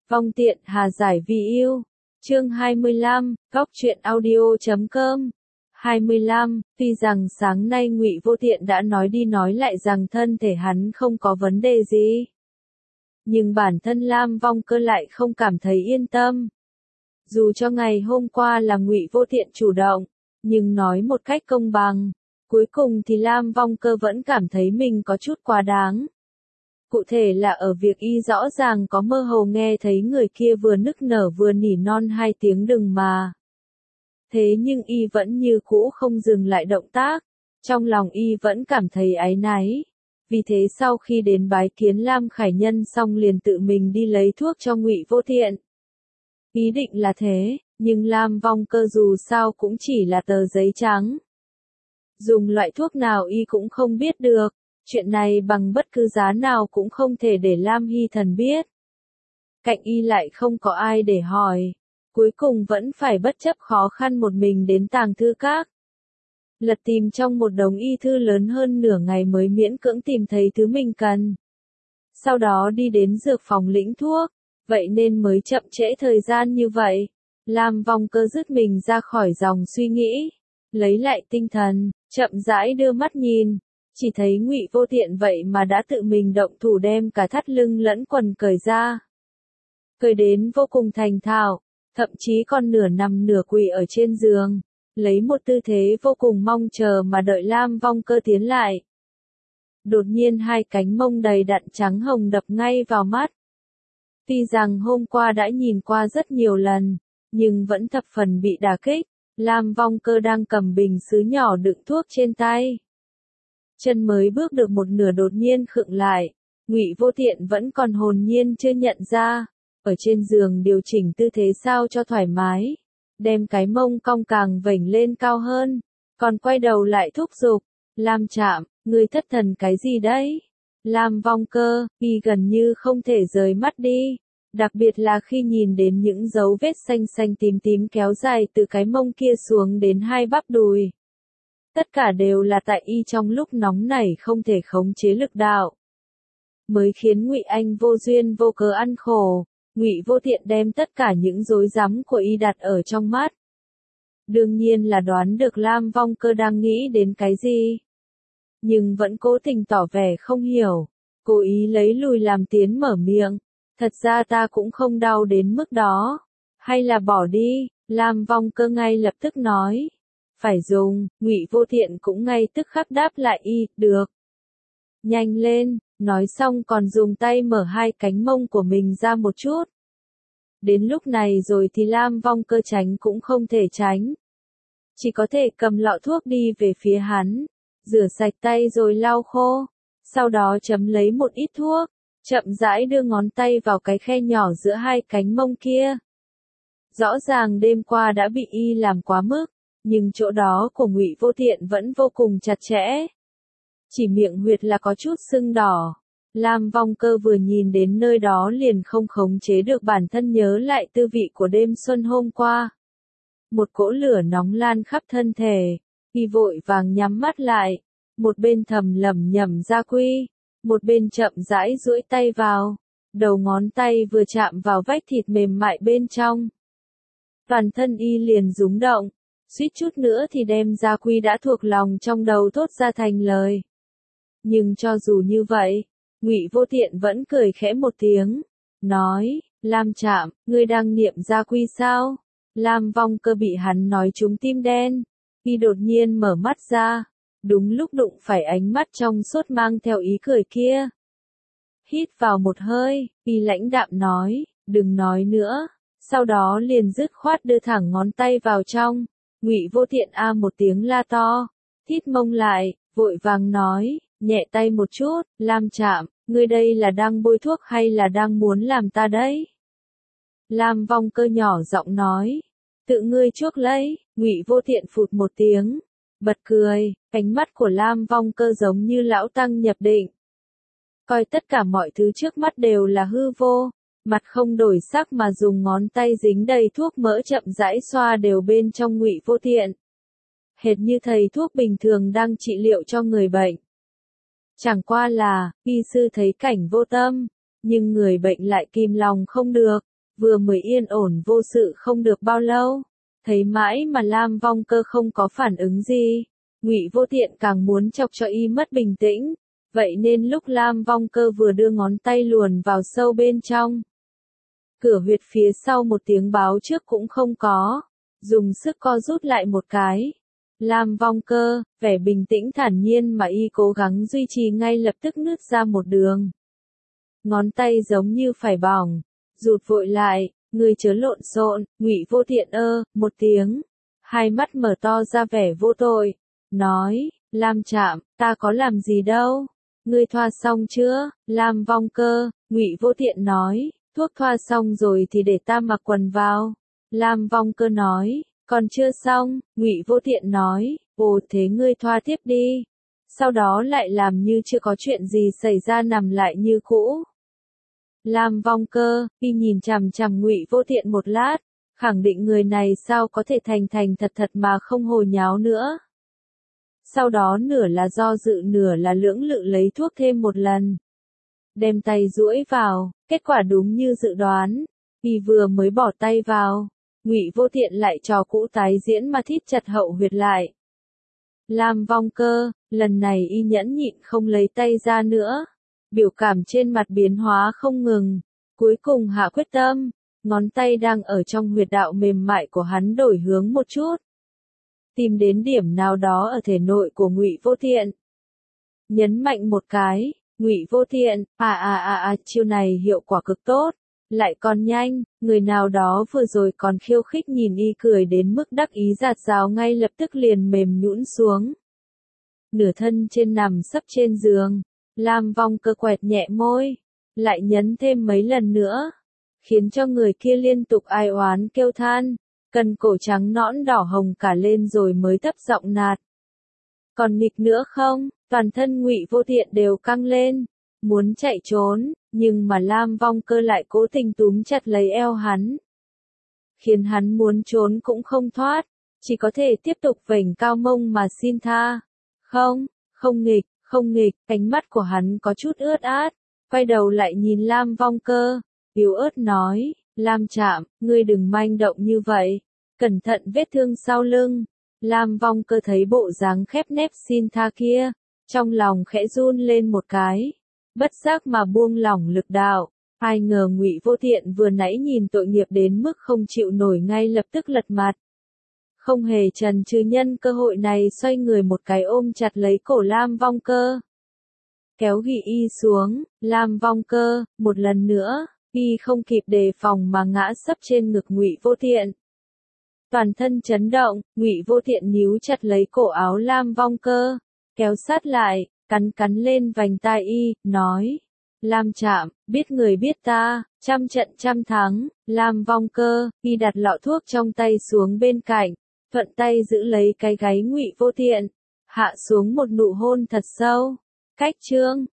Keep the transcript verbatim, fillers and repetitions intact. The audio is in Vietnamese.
Vong tiện hà giải vì yêu. Chương hai mươi lăm, góc truyện audio chấm com. hai mươi lăm, tuy rằng sáng nay Ngụy Vô Tiện đã nói đi nói lại rằng thân thể hắn không có vấn đề gì, nhưng bản thân Lam Vong Cơ lại không cảm thấy yên tâm. Dù cho ngày hôm qua là Ngụy Vô Tiện chủ động, nhưng nói một cách công bằng, cuối cùng thì Lam Vong Cơ vẫn cảm thấy mình có chút quá đáng. Cụ thể là ở việc y rõ ràng có mơ hồ nghe thấy người kia vừa nức nở vừa nỉ non hai tiếng đừng mà. Thế nhưng y vẫn như cũ không dừng lại động tác, trong lòng y vẫn cảm thấy áy náy. Vì thế sau khi đến bái kiến Lam Khải Nhân xong liền tự mình đi lấy thuốc cho Ngụy Vô Tiện. Ý định là thế, nhưng Lam Vong Cơ dù sao cũng chỉ là tờ giấy trắng. Dùng loại thuốc nào y cũng không biết được. Chuyện này bằng bất cứ giá nào cũng không thể để Lam Hy Thần biết. Cạnh y lại không có ai để hỏi. Cuối cùng vẫn phải bất chấp khó khăn một mình đến tàng thư các. Lật tìm trong một đống y thư lớn hơn nửa ngày mới miễn cưỡng tìm thấy thứ mình cần. Sau đó đi đến dược phòng lĩnh thuốc. Vậy nên mới chậm trễ thời gian như vậy. Lam Vong Cơ dứt mình ra khỏi dòng suy nghĩ. Lấy lại tinh thần, chậm rãi đưa mắt nhìn. Chỉ thấy Ngụy Vô Tiện vậy mà đã tự mình động thủ đem cả thắt lưng lẫn quần cởi ra. Cởi đến vô cùng thành thạo, thậm chí còn nửa nằm nửa quỳ ở trên giường, lấy một tư thế vô cùng mong chờ mà đợi Lam Vong Cơ tiến lại. Đột nhiên hai cánh mông đầy đặn trắng hồng đập ngay vào mắt. Tuy rằng hôm qua đã nhìn qua rất nhiều lần, nhưng vẫn thập phần bị đả kích. Lam Vong Cơ đang cầm bình sứ nhỏ đựng thuốc trên tay. Chân mới bước được một nửa đột nhiên khựng lại, Ngụy Vô Tiện vẫn còn hồn nhiên chưa nhận ra, ở trên giường điều chỉnh tư thế sao cho thoải mái, đem cái mông cong càng vểnh lên cao hơn, còn quay đầu lại thúc giục, Lam Trạm, ngươi thất thần cái gì đấy? Lam Vong Cơ, y gần như không thể rời mắt đi, đặc biệt là khi nhìn đến những dấu vết xanh xanh tím tím kéo dài từ cái mông kia xuống đến hai bắp đùi. Tất cả đều là tại y trong lúc nóng nảy không thể khống chế lực đạo. Mới khiến Ngụy Anh vô duyên vô cớ ăn khổ, Ngụy Vô Tiện đem tất cả những rối rắm của y đặt ở trong mắt. Đương nhiên là đoán được Lam Vong Cơ đang nghĩ đến cái gì. Nhưng vẫn cố tình tỏ vẻ không hiểu, cố ý lấy lùi làm tiến mở miệng. Thật ra ta cũng không đau đến mức đó. Hay là bỏ đi, Lam Vong Cơ ngay lập tức nói. Phải dùng, Ngụy Vô Tiện cũng ngay tức khắc đáp lại y, được. Nhanh lên, nói xong còn dùng tay mở hai cánh mông của mình ra một chút. Đến lúc này rồi thì Lam Vong Cơ tránh cũng không thể tránh. Chỉ có thể cầm lọ thuốc đi về phía hắn, rửa sạch tay rồi lau khô, sau đó chấm lấy một ít thuốc, chậm rãi đưa ngón tay vào cái khe nhỏ giữa hai cánh mông kia. Rõ ràng đêm qua đã bị y làm quá mức. Nhưng chỗ đó của Ngụy Vô Tiện vẫn vô cùng chặt chẽ. Chỉ miệng huyệt là có chút sưng đỏ. Lam Vong Cơ vừa nhìn đến nơi đó liền không khống chế được bản thân nhớ lại tư vị của đêm xuân hôm qua. Một cỗ lửa nóng lan khắp thân thể. Y vội vàng nhắm mắt lại. Một bên thầm lẩm nhẩm gia quy. Một bên chậm rãi duỗi tay vào. Đầu ngón tay vừa chạm vào vách thịt mềm mại bên trong. Toàn thân y liền rúng động. Suýt chút nữa thì đem gia quy đã thuộc lòng trong đầu thốt ra thành lời. Nhưng cho dù như vậy, Ngụy Vô Tiện vẫn cười khẽ một tiếng, nói, Lam Trạm, ngươi đang niệm gia quy sao? Lam Vong Cơ bị hắn nói trúng tim đen, y đột nhiên mở mắt ra, đúng lúc đụng phải ánh mắt trong suốt mang theo ý cười kia. Hít vào một hơi, y lãnh đạm nói, đừng nói nữa, sau đó liền dứt khoát đưa thẳng ngón tay vào trong. Ngụy Vô Tiện a một tiếng la to, thít mông lại, vội vàng nói, nhẹ tay một chút, Lam Trạm, ngươi đây là đang bôi thuốc hay là đang muốn làm ta đấy? Lam Vong Cơ nhỏ giọng nói, tự ngươi chuốc lấy, Ngụy Vô Tiện phụt một tiếng, bật cười, ánh mắt của Lam Vong Cơ giống như lão tăng nhập định. Coi tất cả mọi thứ trước mắt đều là hư vô. Mặt không đổi sắc mà dùng ngón tay dính đầy thuốc mỡ chậm rãi xoa đều bên trong Ngụy Vô Tiện. Hệt như thầy thuốc bình thường đang trị liệu cho người bệnh. Chẳng qua là, y sư thấy cảnh vô tâm, nhưng người bệnh lại kìm lòng không được, vừa mới yên ổn vô sự không được bao lâu, thấy mãi mà Lam Vong Cơ không có phản ứng gì, Ngụy Vô Tiện càng muốn chọc cho y mất bình tĩnh, vậy nên lúc Lam Vong Cơ vừa đưa ngón tay luồn vào sâu bên trong, cửa huyệt phía sau một tiếng báo trước cũng không có, dùng sức co rút lại một cái. Lam Vong Cơ, vẻ bình tĩnh thản nhiên mà y cố gắng duy trì ngay lập tức nứt ra một đường. Ngón tay giống như phải bỏng, rụt vội lại, người chớ lộn xộn, Ngụy Vô Tiện ơ, một tiếng, hai mắt mở to ra vẻ vô tội, nói, Lam Trạm, ta có làm gì đâu, ngươi thoa xong chưa? Lam Vong Cơ, Ngụy Vô Tiện nói, thuốc thoa xong rồi thì để ta mặc quần vào. Lam Vong Cơ nói, còn chưa xong, Ngụy Vô Tiện nói, ồ thế ngươi thoa tiếp đi. Sau đó lại làm như chưa có chuyện gì xảy ra nằm lại như cũ. Lam Vong Cơ, y nhìn chằm chằm Ngụy Vô Tiện một lát, khẳng định người này sao có thể thành thành thật thật mà không hồ nháo nữa. Sau đó nửa là do dự nửa là lưỡng lự lấy thuốc thêm một lần. Đem tay duỗi vào, kết quả đúng như dự đoán, y vừa mới bỏ tay vào, Ngụy Vô Tiện lại trò cũ tái diễn mà thít chặt hậu huyệt lại. Lam Vong Cơ, lần này y nhẫn nhịn không lấy tay ra nữa, biểu cảm trên mặt biến hóa không ngừng, cuối cùng hạ quyết tâm, ngón tay đang ở trong huyệt đạo mềm mại của hắn đổi hướng một chút, tìm đến điểm nào đó ở thể nội của Ngụy Vô Tiện. Nhấn mạnh một cái, Ngụy Vô Tiện, à à à à, chiêu này hiệu quả cực tốt, lại còn nhanh, người nào đó vừa rồi còn khiêu khích nhìn y cười đến mức đắc ý giạt rào ngay lập tức liền mềm nhũn xuống. Nửa thân trên nằm sấp trên giường, Lam Vong Cơ quẹt nhẹ môi, lại nhấn thêm mấy lần nữa, khiến cho người kia liên tục ai oán kêu than, cần cổ trắng nõn đỏ hồng cả lên rồi mới thấp giọng nạt. Còn nghịch nữa không? Toàn thân Ngụy Vô Tiện đều căng lên, muốn chạy trốn, nhưng mà Lam Vong Cơ lại cố tình túm chặt lấy eo hắn, khiến hắn muốn trốn cũng không thoát, chỉ có thể tiếp tục vểnh cao mông mà xin tha. Không, không nghịch, không nghịch, ánh mắt của hắn có chút ướt át, quay đầu lại nhìn Lam Vong Cơ, yếu ớt nói, Lam Trạm, ngươi đừng manh động như vậy, cẩn thận vết thương sau lưng. Lam Vong Cơ thấy bộ dáng khép nép xin tha kia, trong lòng khẽ run lên một cái, bất giác mà buông lỏng lực đạo. Ai ngờ Ngụy Vô Tiện vừa nãy nhìn tội nghiệp đến mức không chịu nổi ngay lập tức lật mặt. Không hề chần chừ nhân cơ hội này xoay người một cái ôm chặt lấy cổ Lam Vong Cơ. Kéo ghi y xuống, Lam Vong Cơ, một lần nữa, y không kịp đề phòng mà ngã sấp trên ngực Ngụy Vô Tiện. Toàn thân chấn động, Ngụy Vô Tiện níu chặt lấy cổ áo Lam Vong Cơ, kéo sát lại, cắn cắn lên vành tai y, nói, Lam Trạm, biết người biết ta, trăm trận trăm thắng. Lam Vong Cơ, y đặt lọ thuốc trong tay xuống bên cạnh, thuận tay giữ lấy cái gáy Ngụy Vô Tiện, hạ xuống một nụ hôn thật sâu. Cách chương